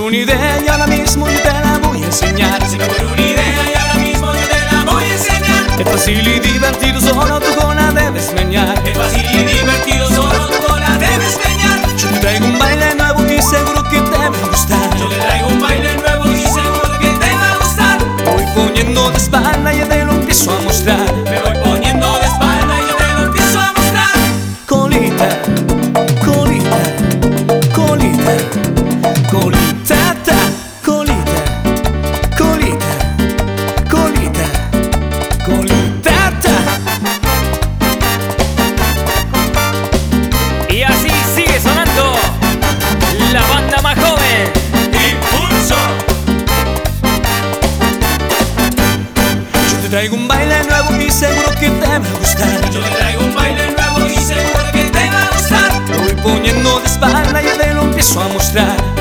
una idea y ahora mismo yo te la voy a enseñar. Se me ocurre una idea y ahora mismo yo te la voy a enseñar. Es fácil y divertido, solo tú con la debes meñar. Es fácil y divertido, solo tú la debes meñar. Yo te traigo un baile nuevo y seguro que te va a gustar. Yo te traigo un baile nuevo y seguro que te va a gustar. Me voy poniendo de espalda y ya te lo empiezo a mostrar. Me voy poniendo de espalda y yo te lo empiezo a mostrar. Colita, colita, colita, colita, ta, colita, colita, colita, colita, ta. Y así sigue sonando la banda más joven. ¡Impulso! Yo te traigo un baile nuevo y seguro que te va a gustar. Yo te traigo un baile nuevo y seguro que te va a gustar. Me voy poniendo de espalda y ya te lo empiezo a mostrar.